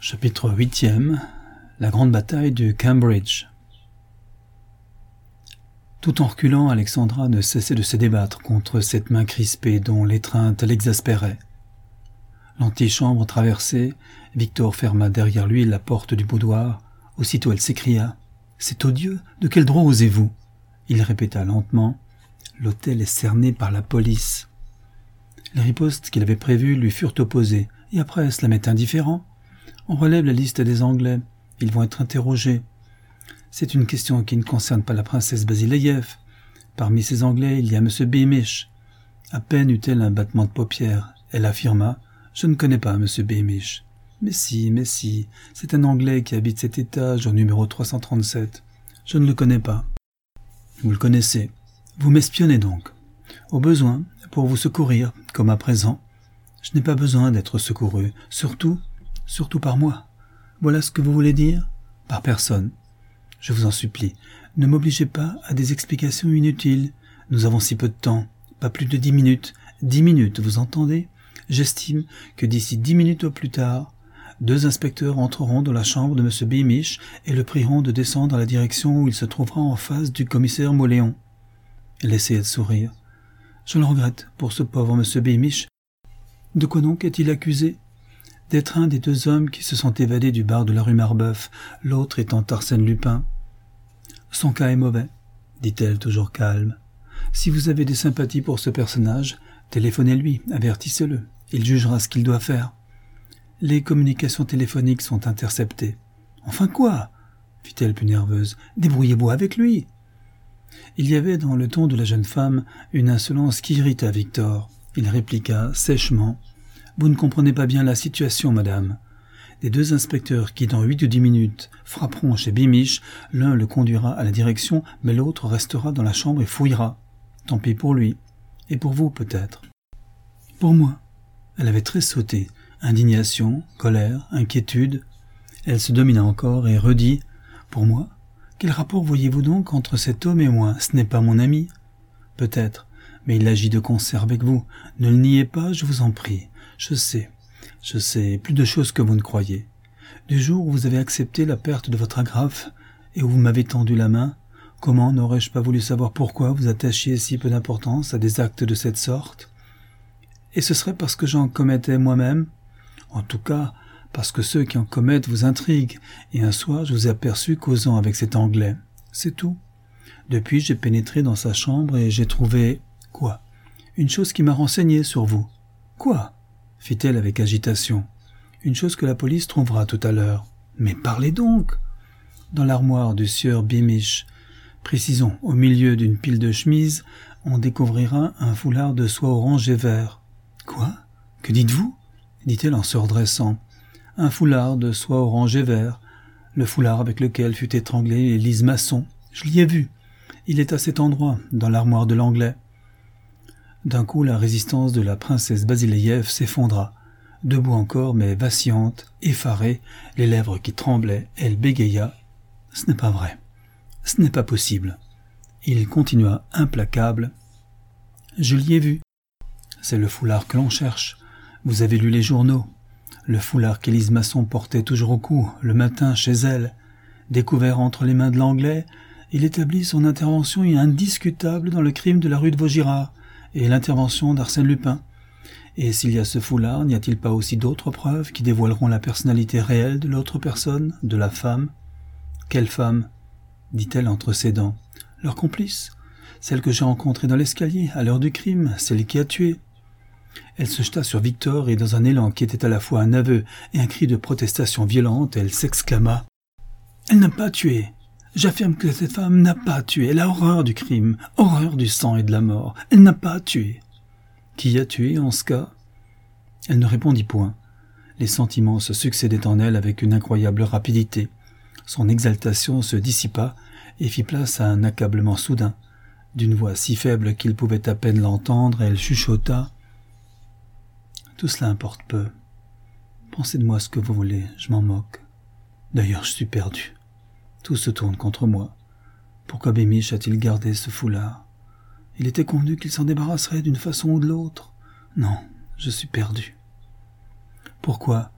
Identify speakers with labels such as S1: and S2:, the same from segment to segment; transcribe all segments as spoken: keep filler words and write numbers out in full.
S1: Chapitre huitième. La grande bataille de Cambridge. Tout en reculant, Alexandra ne cessait de se débattre contre cette main crispée dont l'étreinte l'exaspérait. L'antichambre traversée, Victor ferma derrière lui la porte du boudoir. Aussitôt elle s'écria « C'est odieux, de quel droit osez-vous » Il répéta lentement « L'hôtel est cerné par la police ». Les ripostes qu'il avait prévues lui furent opposées, et après cela m'est indifférent. On relève la liste des Anglais, ils vont être interrogés. C'est une question qui ne concerne pas la princesse Basileïev. Parmi ces Anglais, il y a M. Beamish. À peine eut-elle un battement de paupières. Elle affirma « Je ne connais pas M. Beamish. »« Mais si, mais si, c'est un Anglais qui habite cet étage au numéro trois cent trente-sept. Je ne le connais pas. »« Vous le connaissez. Vous m'espionnez donc. Au besoin, pour vous secourir, comme à présent. Je n'ai pas besoin d'être secouru, surtout, surtout par moi. Voilà ce que vous voulez dire ? Par personne. Je vous en supplie, ne m'obligez pas à des explications inutiles. Nous avons si peu de temps, pas plus de dix minutes. Dix minutes, vous entendez ? J'estime que d'ici dix minutes au plus tard, deux inspecteurs entreront dans la chambre de M. Beamish et le prieront de descendre à la direction où il se trouvera en face du commissaire Mauléon. Elle essayait de sourire. Je le regrette pour ce pauvre M. Beamish. De quoi donc est-il accusé ? D'être un des deux hommes qui se sont évadés du bar de la rue Marbeuf, l'autre étant Arsène Lupin. Son cas est mauvais, dit-elle toujours calme. Si vous avez des sympathies pour ce personnage, téléphonez-lui, avertissez-le, il jugera ce qu'il doit faire. Les communications téléphoniques sont interceptées. Enfin quoi ? Fit-elle plus nerveuse. Débrouillez-vous avec lui. Il y avait dans le ton de la jeune femme une insolence qui irrita Victor. Il répliqua sèchement. Vous ne comprenez pas bien la situation, madame. Des deux inspecteurs qui, dans huit ou dix minutes, frapperont chez Beamish, l'un le conduira à la direction, mais l'autre restera dans la chambre et fouillera. Tant pis pour lui. Et pour vous, peut-être. Pour moi. Elle avait tressauté. Indignation, colère, inquiétude. Elle se domina encore et redit « Pour moi ? Quel rapport voyez-vous donc entre cet homme et moi ? Ce n'est pas mon ami. Peut-être, mais il agit de concert avec vous. Ne le niez pas, je vous en prie. Je sais, je sais, plus de choses que vous ne croyez. Du jour où vous avez accepté la perte de votre agrafe et où vous m'avez tendu la main, comment n'aurais-je pas voulu savoir pourquoi vous attachiez si peu d'importance à des actes de cette sorte ? Et ce serait parce que j'en commettais moi-même ? En tout cas, parce que ceux qui en commettent vous intriguent, et un soir je vous ai aperçu causant avec cet Anglais. C'est tout. Depuis, j'ai pénétré dans sa chambre et j'ai trouvé... Quoi ? Une chose qui m'a renseigné sur vous. Quoi ? Fit-elle avec agitation. Une chose que la police trouvera tout à l'heure. Mais parlez donc. Dans l'armoire du sieur Beamish, précisons, au milieu d'une pile de chemises, on découvrira un foulard de soie orange et vert. Quoi ? Que dites-vous ? dit-elle en se redressant. Un foulard de soie orange et vert, le foulard avec lequel fut étranglée Élise Masson. Je l'y ai vu. Il est à cet endroit, dans l'armoire de l'Anglais. D'un coup, la résistance de la princesse Basileïev s'effondra. Debout encore, mais vacillante, effarée, les lèvres qui tremblaient, elle bégaya. « Ce n'est pas vrai. Ce n'est pas possible. » Il continua implacable. « Je l'y ai vu. C'est le foulard que l'on cherche. Vous avez lu les journaux. Le foulard qu'Élise Masson portait toujours au cou, le matin, chez elle. Découvert entre les mains de l'Anglais, il établit son intervention indiscutable dans le crime de la rue de Vaugirard et l'intervention d'Arsène Lupin. Et s'il y a ce foulard, n'y a-t-il pas aussi d'autres preuves qui dévoileront la personnalité réelle de l'autre personne, de la femme ? Quelle femme ? dit-elle entre ses dents. Leur complice ? Celle que j'ai rencontrée dans l'escalier, à l'heure du crime, celle qui a tué. Elle se jeta sur Victor et dans un élan qui était à la fois un aveu et un cri de protestation violente, elle s'exclama. « Elle n'a pas tué. J'affirme que cette femme n'a pas tué. Elle a horreur du crime, horreur du sang et de la mort. Elle n'a pas tué. » Qui a tué en ce cas ? Elle ne répondit point. Les sentiments se succédaient en elle avec une incroyable rapidité. Son exaltation se dissipa et fit place à un accablement soudain. D'une voix si faible qu'il pouvait à peine l'entendre, elle chuchota. « Tout cela importe peu. Pensez de moi ce que vous voulez, je m'en moque. D'ailleurs, je suis perdu. Tout se tourne contre moi. Pourquoi Beamish a-t-il gardé ce foulard ? Il était convenu qu'il s'en débarrasserait d'une façon ou de l'autre. Non, je suis perdu. Pourquoi ?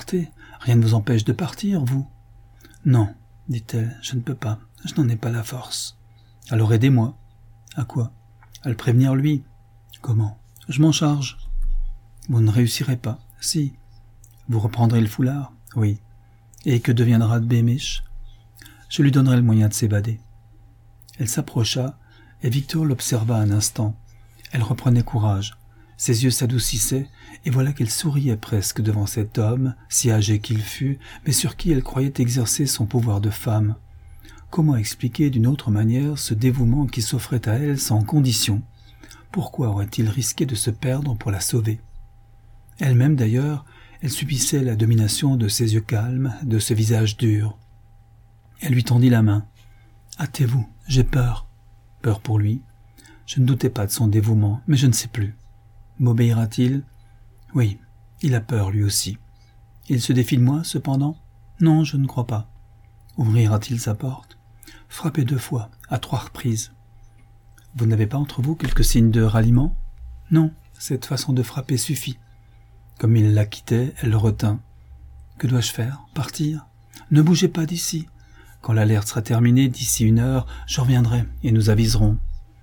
S1: Partez, Rien ne vous empêche de partir, vous ? Non, dit-elle, je ne peux pas, je n'en ai pas la force. Alors aidez-moi. À quoi ? À le prévenir lui. Comment ? Je m'en charge. Vous ne réussirez pas. Si. Vous reprendrez le foulard ? Oui. Et que deviendra de Beamish ? Je lui donnerai le moyen de s'évader. Elle s'approcha, et Victor l'observa un instant. Elle reprenait courage. Ses yeux s'adoucissaient, et voilà qu'elle souriait presque devant cet homme, si âgé qu'il fût, mais sur qui elle croyait exercer son pouvoir de femme. Comment expliquer d'une autre manière ce dévouement qui s'offrait à elle sans condition ? Pourquoi aurait-il risqué de se perdre pour la sauver ? Elle-même d'ailleurs, elle subissait la domination de ses yeux calmes, de ce visage dur. Elle lui tendit la main. « Hâtez-vous, j'ai peur. » Peur pour lui. Je ne doutais pas de son dévouement, mais je ne sais plus. M'obéira-t-il ? Oui, il a peur lui aussi. Il se défie de moi, cependant ? Non, je ne crois pas. Ouvrira-t-il sa porte ? Frappez deux fois, à trois reprises. Vous n'avez pas entre vous quelques signes de ralliement ? Non, cette façon de frapper suffit. Comme il la quittait, elle le retint. Que dois-je faire ? Partir ? Ne bougez pas d'ici. Quand l'alerte sera terminée, d'ici une heure, je reviendrai et nous aviserons.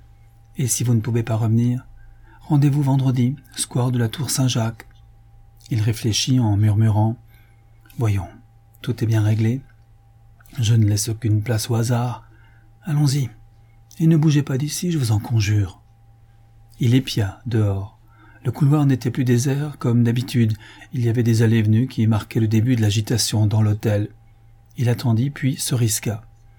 S1: Et si vous ne pouvez pas revenir ? Rendez-vous vendredi, square de la Tour Saint-Jacques. Il réfléchit en murmurant. Voyons, tout est bien réglé. Je ne laisse aucune place au hasard. Allons-y. Et ne bougez pas d'ici, je vous en conjure. Il épia dehors. Le couloir n'était plus désert comme d'habitude. Il y avait des allées et venues qui marquaient le début de l'agitation dans l'hôtel. Il attendit, puis se risqua.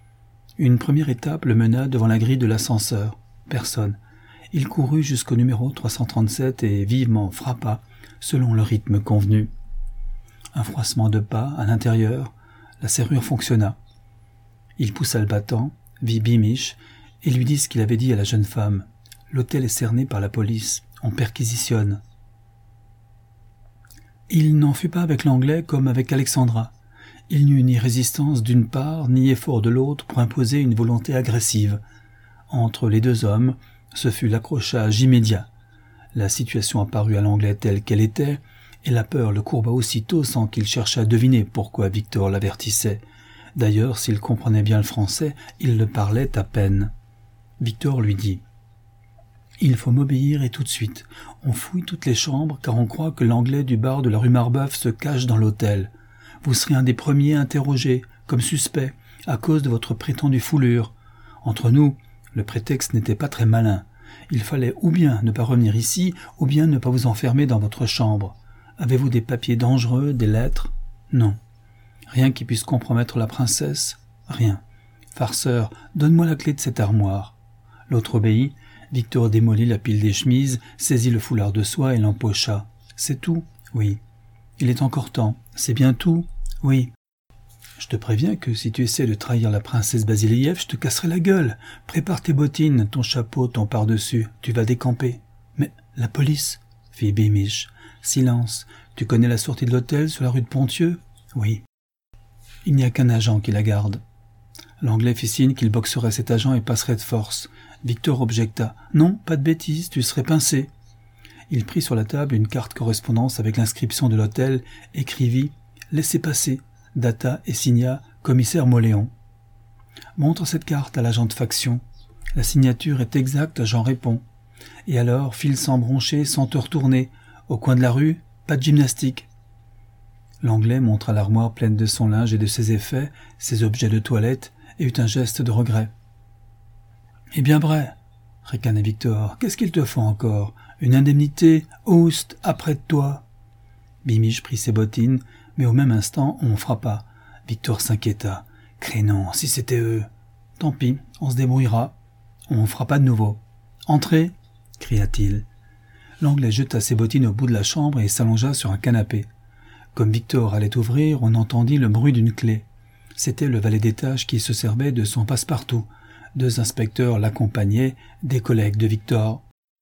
S1: Une première étape le mena devant la grille de l'ascenseur. Personne. Il courut jusqu'au numéro trois cent trente-sept et vivement frappa, selon le rythme convenu. Un froissement de pas à l'intérieur, la serrure fonctionna. Il poussa le battant, vit Beamish, et lui dit ce qu'il avait dit à la jeune femme. L'hôtel est cerné par la police, on perquisitionne. Il n'en fut pas avec l'anglais comme avec Alexandra. Il n'eut ni résistance d'une part, ni effort de l'autre pour imposer une volonté agressive. Entre les deux hommes, ce fut l'accrochage immédiat. La situation apparut à l'anglais telle qu'elle était, et la peur le courba aussitôt sans qu'il cherchât à deviner pourquoi Victor l'avertissait. D'ailleurs, s'il comprenait bien le français, il le parlait à peine. Victor lui dit « Il faut m'obéir et tout de suite. On fouille toutes les chambres car on croit que l'anglais du bar de la rue Marbeuf se cache dans l'hôtel. Vous serez un des premiers interrogés, comme suspect, à cause de votre prétendue foulure. Entre nous, le prétexte n'était pas très malin. Il fallait ou bien ne pas revenir ici, ou bien ne pas vous enfermer dans votre chambre. Avez-vous des papiers dangereux, des lettres ? Non. Rien qui puisse compromettre la princesse ? Rien. Farceur, donne-moi la clé de cette armoire. L'autre obéit. Victor démolit la pile des chemises, saisit le foulard de soie et l'empocha. C'est tout ? Oui. Il est encore temps. C'est bien tout ? Oui. Je te préviens que si tu essaies de trahir la princesse Basiliev, je te casserai la gueule. Prépare tes bottines, ton chapeau, ton pardessus. Tu vas décamper. Mais la police ? Fit Beamish. Silence. Tu connais la sortie de l'hôtel sur la rue de Pontieux ? Oui. Il n'y a qu'un agent qui la garde. L'anglais fit signe qu'il boxerait cet agent et passerait de force. Victor objecta. Non, pas de bêtises, tu serais pincé. Il prit sur la table une carte correspondance avec l'inscription de l'hôtel, écrivit « Laissez passer », data et signa « Commissaire Moléon ». Montre cette carte à l'agent de faction. La signature est exacte, j'en réponds. Et alors, file sans broncher, sans te retourner. Au coin de la rue, pas de gymnastique. L'anglais montra l'armoire pleine de son linge et de ses effets, ses objets de toilette, et eut un geste de regret. « Eh bien vrai, ricana Victor, qu'est-ce qu'il te faut encore ? Une indemnité, oust, après de toi !» Beamish prit ses bottines, mais au même instant, on frappa. Victor s'inquiéta. « Crénom, si c'était eux !»« Tant pis, on se débrouillera. » On frappa de nouveau. « Entrez !» cria-t-il. L'anglais jeta ses bottines au bout de la chambre et s'allongea sur un canapé. Comme Victor allait ouvrir, on entendit le bruit d'une clé. C'était le valet d'étage qui se servait de son passe-partout. Deux inspecteurs l'accompagnaient, des collègues de Victor.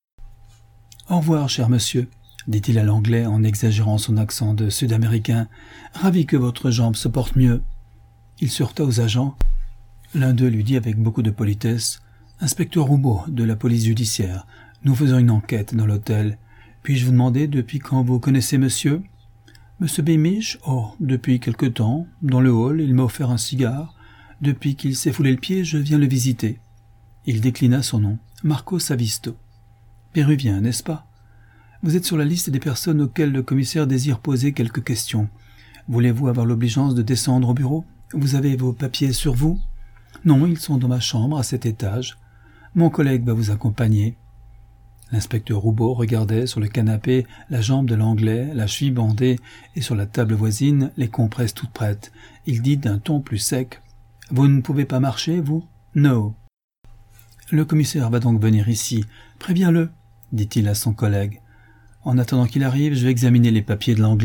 S1: « Au revoir, cher monsieur », dit-il à l'anglais en exagérant son accent de sud-américain. « Ravi que votre jambe se porte mieux. » Il se heurta aux agents. L'un d'eux lui dit avec beaucoup de politesse « Inspecteur Roubaud, de la police judiciaire, nous faisons une enquête dans l'hôtel. Puis-je vous demander depuis quand vous connaissez monsieur ?» Monsieur Beamish, oh, depuis quelque temps, dans le hall, il m'a offert un cigare. Depuis qu'il s'est foulé le pied, je viens le visiter. » Il déclina son nom. « Marco Savisto. Péruvien, n'est-ce pas? Vous êtes sur la liste des personnes auxquelles le commissaire désire poser quelques questions. Voulez-vous avoir l'obligeance de descendre au bureau? Vous avez vos papiers sur vous? Non, ils sont dans ma chambre, à cet étage. Mon collègue va vous accompagner. » L'inspecteur Roubaud regardait sur le canapé la jambe de l'Anglais, la cheville bandée, et sur la table voisine, les compresses toutes prêtes. Il dit d'un ton plus sec. « Vous ne pouvez pas marcher, vous? »« No. »« Le commissaire va donc venir ici. Préviens-le, » dit-il à son collègue. « En attendant qu'il arrive, je vais examiner les papiers de l'Anglais. »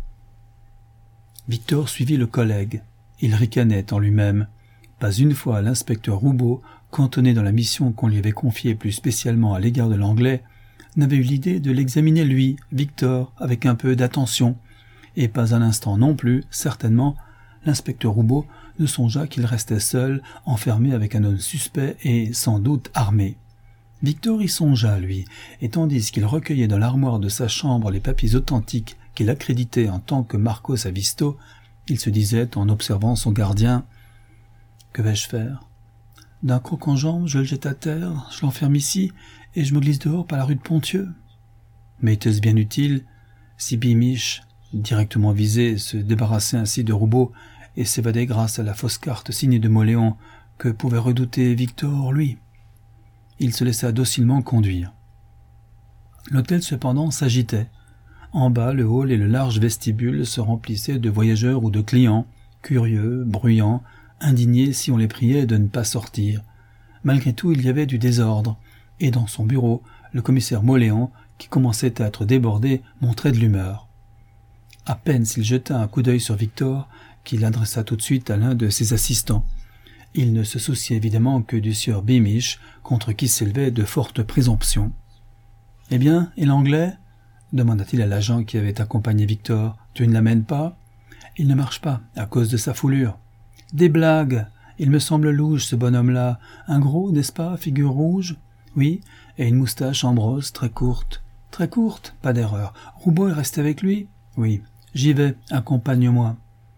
S1: Victor suivit le collègue. Il ricanait en lui-même. Pas une fois l'inspecteur Roubaud, cantonné dans la mission qu'on lui avait confiée plus spécialement à l'égard de l'Anglais, n'avait eu l'idée de l'examiner lui, Victor, avec un peu d'attention, et pas un instant non plus, certainement, l'inspecteur Roubaud ne songea qu'il restait seul, enfermé avec un homme suspect et sans doute armé. Victor y songea, lui, et tandis qu'il recueillait dans l'armoire de sa chambre les papiers authentiques qu'il accréditait en tant que Marco Savisto, il se disait, en observant son gardien, « Que vais-je faire? D'un croc en jambe, je le jette à terre, je l'enferme ici, et je me glisse dehors par la rue de Pontieux. » Mais était-ce bien utile? Si Beamish, directement visé, se débarrassait ainsi de Roubaud et s'évadait grâce à la fausse carte signée de Mauléon, que pouvait redouter Victor, lui? Il se laissa docilement conduire. L'hôtel, cependant, s'agitait. En bas, le hall et le large vestibule se remplissaient de voyageurs ou de clients, curieux, bruyants, indignés si on les priait de ne pas sortir. Malgré tout, il y avait du désordre, et dans son bureau, le commissaire Mauléon, qui commençait à être débordé, montrait de l'humeur. À peine s'il jeta un coup d'œil sur Victor, qu'il adressa tout de suite à l'un de ses assistants. Il ne se souciait évidemment que du sieur Beamish, contre qui s'élevaient de fortes présomptions. « Eh bien, et l'Anglais » demanda-t-il à l'agent qui avait accompagné Victor. « Tu ne l'amènes pas ?»« Il ne marche pas, à cause de sa foulure. »« Des blagues. Il me semble louche, ce bonhomme-là. Un gros, n'est-ce pas, figure rouge ? Oui, et une moustache en brosse, très courte. Très courte, pas d'erreur. Roubaud est resté avec lui ? Oui. J'y vais, accompagne-moi. »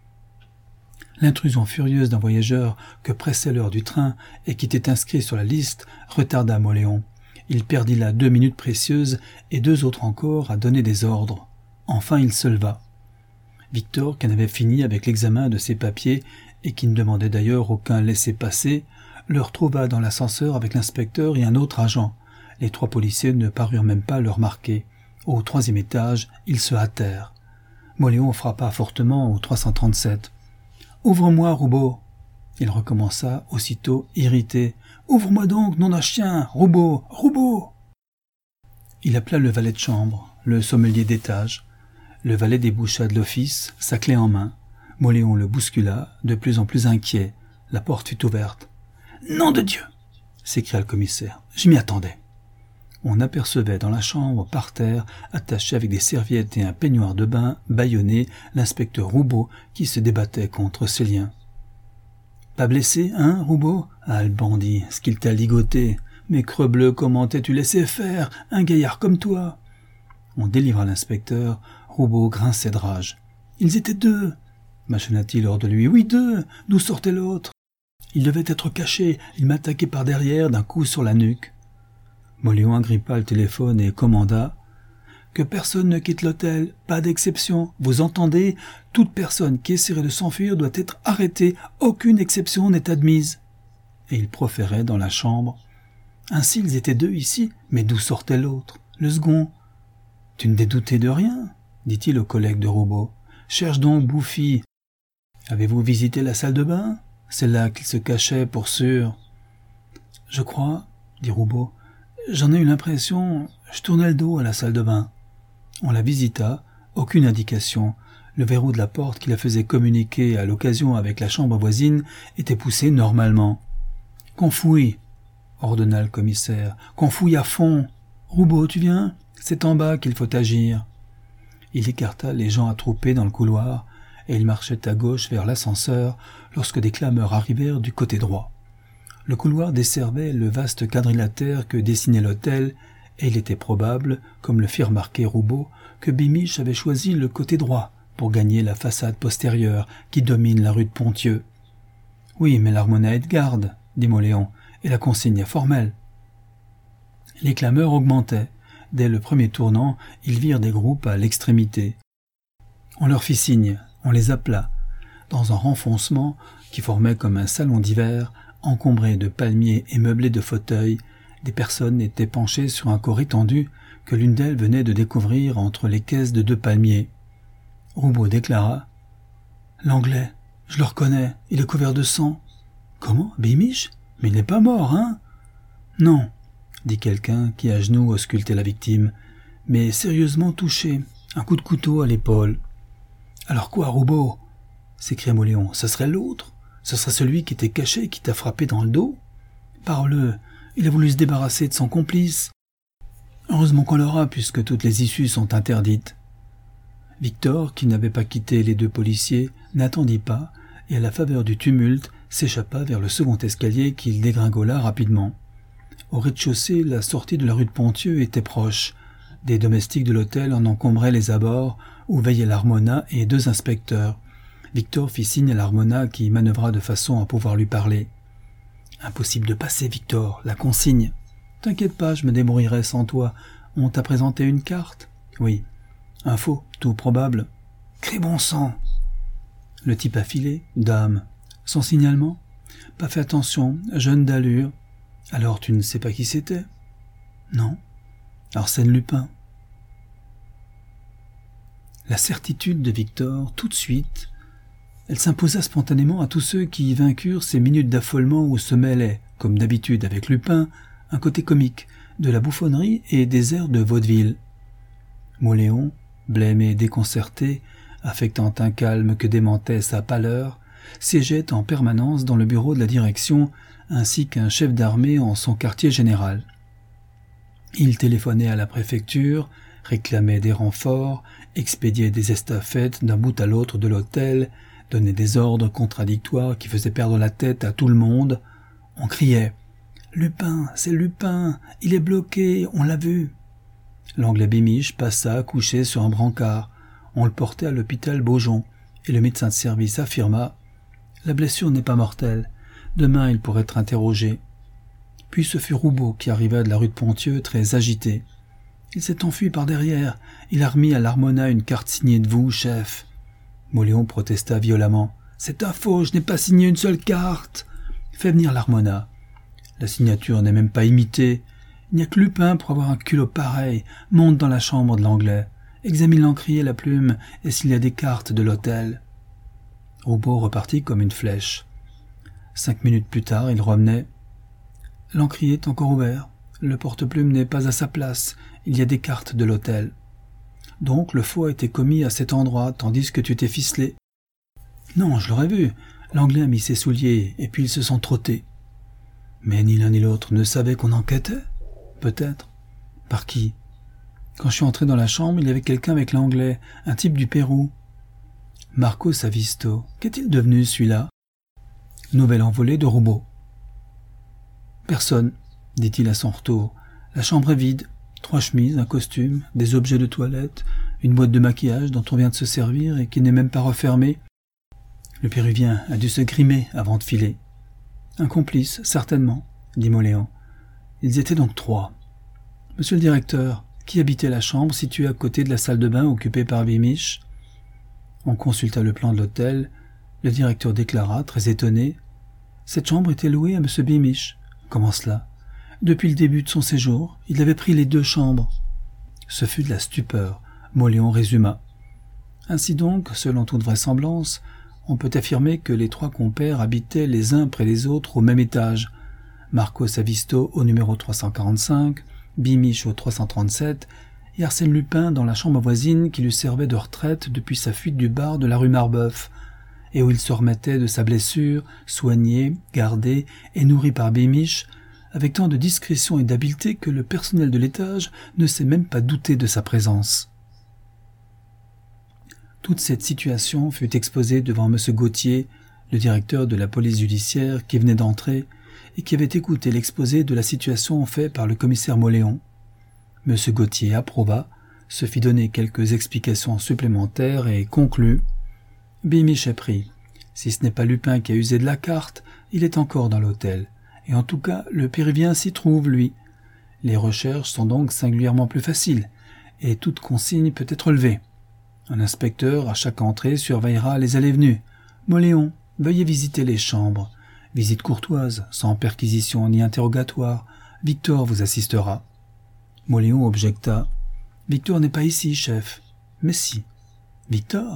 S1: L'intrusion furieuse d'un voyageur que pressait l'heure du train et qui était inscrit sur la liste retarda Mauléon. Il perdit là deux minutes précieuses et deux autres encore à donner des ordres. Enfin il se leva. Victor, qui en avait fini avec l'examen de ses papiers et qui ne demandait d'ailleurs aucun laissez-passer, le retrouva dans l'ascenseur avec l'inspecteur et un autre agent. Les trois policiers ne parurent même pas le remarquer. Au troisième étage, ils se hâtèrent. Mauléon frappa fortement au trois cent trente-sept. « Ouvre-moi, Roubaud !» Il recommença, aussitôt irrité. « Ouvre-moi donc, nom d'un chien, Roubaud, Roubaud !» Il appela le valet de chambre, le sommelier d'étage. Le valet déboucha de l'office, sa clé en main. Mauléon le bouscula, de plus en plus inquiet. La porte fut ouverte. « Nom de Dieu !» s'écria le commissaire. « Je m'y attendais. » On apercevait dans la chambre, par terre, attaché avec des serviettes et un peignoir de bain, bâillonné, l'inspecteur Roubaud qui se débattait contre ses liens. « Pas blessé, hein, Roubaud ? Ah, le bandit, ce qu'il t'a ligoté. Mais crebleu, comment t'es-tu laissé faire, un gaillard comme toi ?» On délivra l'inspecteur. Roubaud grinçait de rage. « Ils étaient deux !» mâchonna-t-il hors de lui. « Oui, deux. D'où sortait l'autre ? Il devait être caché. Il m'attaquait par derrière d'un coup sur la nuque. » Mauléon agrippa le téléphone et commanda « Que personne ne quitte l'hôtel, pas d'exception. Vous entendez ? Toute personne qui essaierait de s'enfuir doit être arrêtée. Aucune exception n'est admise. » Et il proférait dans la chambre « Ainsi ils étaient deux ici, mais d'où sortait l'autre, le second ? » « Tu ne dédoutais de rien ?» dit-il au collègue de Roubaud. « Cherche donc, Bouffi. Avez-vous visité la salle de bain ? C'est là qu'il se cachait, pour sûr. »« Je crois, » dit Roubaud. « J'en ai eu l'impression, je tournais le dos à la salle de bain. » On la visita, aucune indication. Le verrou de la porte qui la faisait communiquer à l'occasion avec la chambre voisine était poussé normalement. « Qu'on fouille !» ordonna le commissaire. « Qu'on fouille à fond. Roubaud, tu viens ? C'est en bas qu'il faut agir. » Il écarta les gens attroupés dans le couloir, et il marchait à gauche vers l'ascenseur lorsque des clameurs arrivèrent du côté droit. Le couloir desservait le vaste quadrilatère que dessinait l'hôtel, et il était probable, comme le fit remarquer Roubaud, que Beamish avait choisi le côté droit, pour gagner la façade postérieure qui domine la rue de Pontieux. « Oui, mais l'Harmonia est de garde, » dit Mauléon, « et la consigne est formelle. » Les clameurs augmentaient. Dès le premier tournant, ils virent des groupes à l'extrémité. On leur fit signe, on les appela. Dans un renfoncement qui formait comme un salon d'hiver, encombré de palmiers et meublé de fauteuils, des personnes étaient penchées sur un corps étendu que l'une d'elles venait de découvrir entre les caisses de deux palmiers. Roubaud déclara « L'Anglais, je le reconnais, il est couvert de sang. »« Comment, Beamish ? Mais il n'est pas mort, hein ?»« Non, » dit quelqu'un qui à genoux auscultait la victime, « mais sérieusement touché, un coup de couteau à l'épaule. »« Alors quoi, Roubaud ?» s'écria Mauléon. « Ce serait l'autre ? Ce serait celui qui était caché et qui t'a frappé dans le dos ? Parle, il a voulu se débarrasser de son complice. Heureusement qu'on l'aura, puisque toutes les issues sont interdites. » Victor, qui n'avait pas quitté les deux policiers, n'attendit pas, et à la faveur du tumulte, s'échappa vers le second escalier qu'il dégringola rapidement. Au rez-de-chaussée, la sortie de la rue de Pontieux était proche. Des domestiques de l'hôtel en encombraient les abords, où veillaient l'Harmonia et deux inspecteurs. Victor fit signe à l'Harmonia qui manœuvra de façon à pouvoir lui parler. « Impossible de passer, Victor, la consigne. »« T'inquiète pas, je me débrouillerai sans toi. On t'a présenté une carte ?»« Oui. »« Info, tout probable. »« Cré bon sang !»« Le type a filé. »« Dame. »« Son signalement ?»« Pas fait attention. Jeune d'allure. »« Alors tu ne sais pas qui c'était ?»« Non. »« Arsène Lupin. » La certitude de Victor, tout de suite, elle s'imposa spontanément à tous ceux qui vainquirent ces minutes d'affolement où se mêlaient, comme d'habitude avec Lupin, un côté comique, de la bouffonnerie et des airs de vaudeville. Mauléon, blême et déconcerté, affectant un calme que démentait sa pâleur, siégeait en permanence dans le bureau de la direction, ainsi qu'un chef d'armée en son quartier général. Il téléphonait à la préfecture, réclamait des renforts, expédiait des estafettes d'un bout à l'autre de l'hôtel, donnait des ordres contradictoires qui faisaient perdre la tête à tout le monde. On criait « Lupin, c'est Lupin, il est bloqué, on l'a vu !» L'Anglais Beamish passa couché sur un brancard. On le portait à l'hôpital Beaujon, et le médecin de service affirma « La blessure n'est pas mortelle, demain il pourrait être interrogé. » Puis ce fut Roubaud qui arriva de la rue de Pontieux très agité. « Il s'est enfui par derrière, il a remis à l'Harmonia une carte signée de vous, chef. » Mauléon protesta violemment. « C'est un faux, je n'ai pas signé une seule carte. » « Fais venir l'Harmonia. La signature n'est même pas imitée. Il n'y a que Lupin pour avoir un culot pareil. Monte dans la chambre de l'Anglais. Examine l'encrier, la plume, et s'il y a des cartes de l'hôtel. » Roubaud repartit comme une flèche. Cinq minutes plus tard, il revenait. « L'encrier est encore ouvert. Le porte-plume n'est pas à sa place. Il y a des cartes de l'hôtel. Donc le faux a été commis à cet endroit, tandis que tu t'es ficelé. »« Non, je l'aurais vu. L'Anglais a mis ses souliers, et puis ils se sont trottés. » Mais ni l'un ni l'autre ne savaient qu'on enquêtait. Peut-être. Par qui? Quand je suis entré dans la chambre, il y avait quelqu'un avec l'Anglais, un type du Pérou. Marco Savisto. Qu'est-il devenu, celui-là? Nouvelle envolée de Roubaud. Personne, dit-il à son retour. La chambre est vide. Trois chemises, un costume, des objets de toilette, une boîte de maquillage dont on vient de se servir et qui n'est même pas refermée. Le Péruvien a dû se grimer avant de filer. Un complice, certainement, dit Mauléon. Ils étaient donc trois. Monsieur le directeur, qui habitait la chambre située à côté de la salle de bain occupée par Beamish? On consulta le plan de l'hôtel. Le directeur déclara, très étonné. Cette chambre était louée à monsieur Beamish. Comment cela? Depuis le début de son séjour, il avait pris les deux chambres. Ce fut de la stupeur. Mauléon résuma. Ainsi donc, selon toute vraisemblance, on peut affirmer que les trois compères habitaient les uns près des autres au même étage. Marco Savisto au numéro trois cent quarante-cinq, Beamish au trois cent trente-sept, et Arsène Lupin dans la chambre voisine qui lui servait de retraite depuis sa fuite du bar de la rue Marbeuf, et où il se remettait de sa blessure, soigné, gardé et nourri par Beamish, avec tant de discrétion et d'habileté que le personnel de l'étage ne s'est même pas douté de sa présence. Toute cette situation fut exposée devant M. Gauthier, le directeur de la police judiciaire qui venait d'entrer et qui avait écouté l'exposé de la situation fait par le commissaire Mauléon. M. Gauthier approuva, se fit donner quelques explications supplémentaires et conclut « Beamish est pris. Si ce n'est pas Lupin qui a usé de la carte, il est encore dans l'hôtel. Et en tout cas, le péruvien s'y trouve, lui. Les recherches sont donc singulièrement plus faciles, et toute consigne peut être levée. Un inspecteur, à chaque entrée, surveillera les allées-venues. Moléon, veuillez visiter les chambres. Visite courtoise, sans perquisition ni interrogatoire. Victor vous assistera. » Moléon objecta. « Victor n'est pas ici, chef. »« Mais si. »« Victor ? » ?»«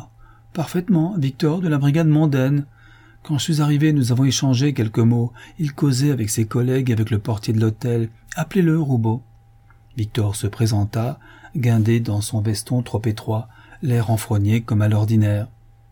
S1: Parfaitement, Victor de la brigade mondaine. Quand je suis arrivé, nous avons échangé quelques mots. Il causait avec ses collègues et avec le portier de l'hôtel. Appelez-le, Roubaud. » Victor se présenta, guindé dans son veston trop étroit, l'air renfrogné comme à l'ordinaire.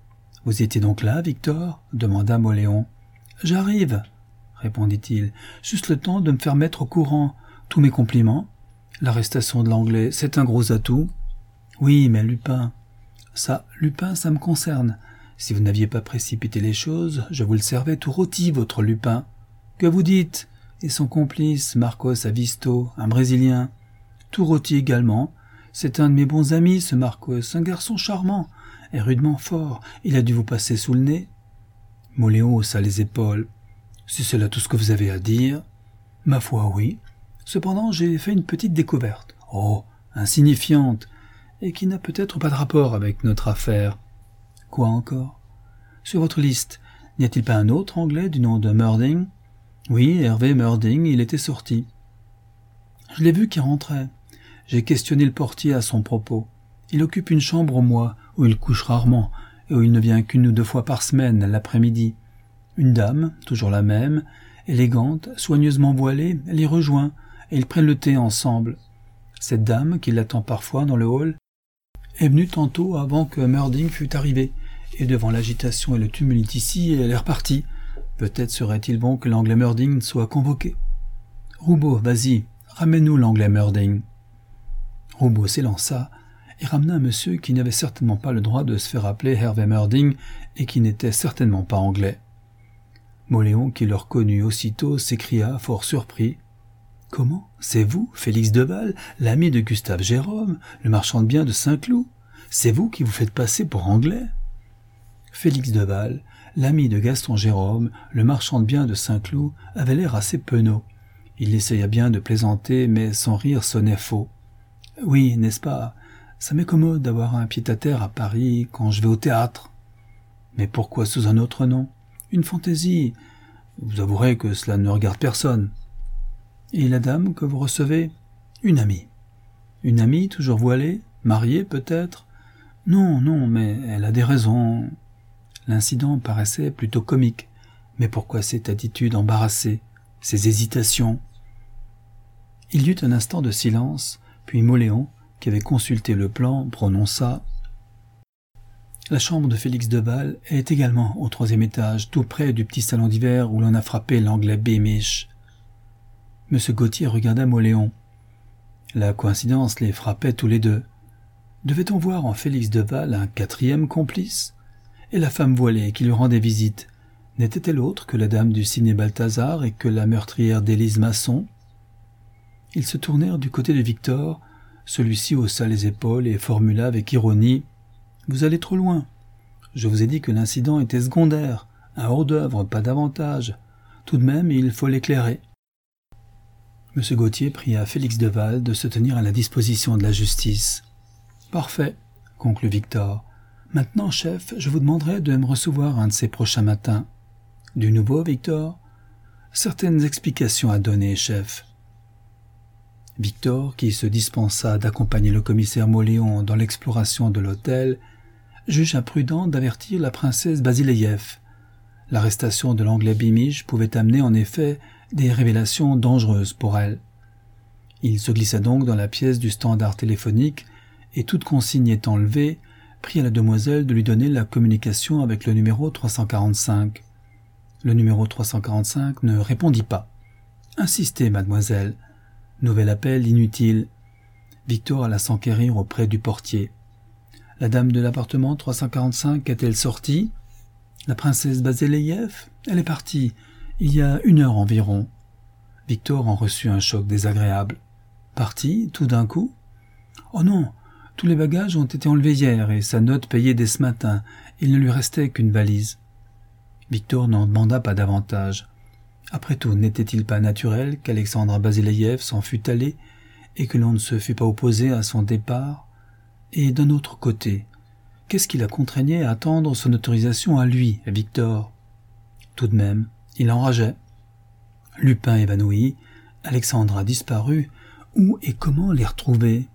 S1: « Vous étiez donc là, Victor ?» demanda Moléon. « J'arrive, » répondit-il. « Juste le temps de me faire mettre au courant. Tous mes compliments. L'arrestation de l'Anglais, c'est un gros atout. »« Oui, mais Lupin. »« Ça, Lupin, ça me concerne. Si vous n'aviez pas précipité les choses, je vous le servais tout rôti, votre Lupin. »« Que vous dites ? Et son complice, Marcos Avisto, un Brésilien. »« Tout rôti également. C'est un de mes bons amis, ce Marcos, un garçon charmant et rudement fort. Il a dû vous passer sous le nez. » Moléon haussa les épaules. « Si c'est là tout ce que vous avez à dire. »« Ma foi, oui. Cependant, j'ai fait une petite découverte. Oh, insignifiante, et qui n'a peut-être pas de rapport avec notre affaire. »« Quoi encore ? » ?»« Sur votre liste, n'y a-t-il pas un autre Anglais du nom de Murding ? » ?»« Oui, Hervé Murding, il était sorti. »« Je l'ai vu qui rentrait. J'ai questionné le portier à son propos. Il occupe une chambre au mois, où il couche rarement, et où il ne vient qu'une ou deux fois par semaine, l'après-midi. Une dame, toujours la même, élégante, soigneusement voilée, l'y rejoint, et ils prennent le thé ensemble. Cette dame, qui l'attend parfois dans le hall, est venue tantôt avant que Murding fût arrivé, et devant l'agitation et le tumulte ici, elle est repartie. Peut-être serait-il bon que l'Anglais Murding soit convoqué. « Roubaud, vas-y, ramène-nous l'Anglais Murding. » Roubaud s'élança et ramena un monsieur qui n'avait certainement pas le droit de se faire appeler Hervé Murding et qui n'était certainement pas anglais. Moléon, qui le reconnut aussitôt, s'écria, fort surpris. « Comment ? C'est vous, Félix Deval, l'ami de Gustave Jérôme, le marchand de biens de Saint-Cloud ? C'est vous qui vous faites passer pour anglais ?» Félix Deval, l'ami de Gaston Jérôme, le marchand de biens de Saint-Cloud, avait l'air assez penaud. Il essaya bien de plaisanter, mais son rire sonnait faux. « Oui, n'est-ce pas ? Ça m'incommode d'avoir un pied-à-terre à Paris quand je vais au théâtre. »« Mais pourquoi sous un autre nom ? Une fantaisie. Vous avouerez que cela ne regarde personne. »« Et la dame que vous recevez ? » ?»« Une amie. »« Une amie, toujours voilée ? Mariée, peut-être ? » ?»« Non, non, mais elle a des raisons. » L'incident paraissait plutôt comique. Mais pourquoi cette attitude embarrassée, ces hésitations ? Il y eut un instant de silence, puis Moléon, qui avait consulté le plan, prononça « La chambre de Félix Deval est également au troisième étage, tout près du petit salon d'hiver où l'on a frappé l'Anglais Beamish. » Monsieur Gauthier regarda Moléon. La coïncidence les frappait tous les deux. Devait-on voir en Félix Deval un quatrième complice ? Et la femme voilée qui lui rendait visite, n'était-elle autre que la dame du ciné Balthazar et que la meurtrière d'Élise Masson ? Ils se tournèrent du côté de Victor. Celui-ci haussa les épaules et formula avec ironie « Vous allez trop loin. Je vous ai dit que l'incident était secondaire, un hors-d'œuvre, pas davantage. Tout de même, il faut l'éclairer. » M. Gauthier pria Félix Deval de se tenir à la disposition de la justice. « Parfait, » conclut Victor. « Maintenant, chef, je vous demanderai de me recevoir un de ces prochains matins. »« Du nouveau, Victor ?»« Certaines explications à donner, chef. » Victor, qui se dispensa d'accompagner le commissaire Moléon dans l'exploration de l'hôtel, jugea prudent d'avertir la princesse Basileïev. L'arrestation de l'Anglais Beamish pouvait amener en effet des révélations dangereuses pour elle. Il se glissa donc dans la pièce du standard téléphonique et, toute consigne étant levée, prit à la demoiselle de lui donner la communication avec le numéro trois cent quarante-cinq. Le numéro trois cent quarante-cinq ne répondit pas. « Insistez, mademoiselle. » Nouvel appel inutile. Victor alla s'enquérir auprès du portier. « La dame de l'appartement trois cent quarante-cinq est-elle sortie ? » ?»« La princesse Basileïev ? Elle est partie, il y a une heure environ. » Victor en reçut un choc désagréable. « Partie, tout d'un coup ? » « Oh non, Tous les bagages ont été enlevés hier et sa note payée dès ce matin. Il ne lui restait qu'une valise. Victor n'en demanda pas davantage. Après tout, n'était-il pas naturel qu'Alexandra Basileïev s'en fût allée et que l'on ne se fût pas opposé à son départ? Et d'un autre côté, qu'est-ce qui la contraignait à attendre son autorisation à lui, à Victor? Tout de même, il enrageait. Lupin évanoui, Alexandra disparue, où et comment les retrouver?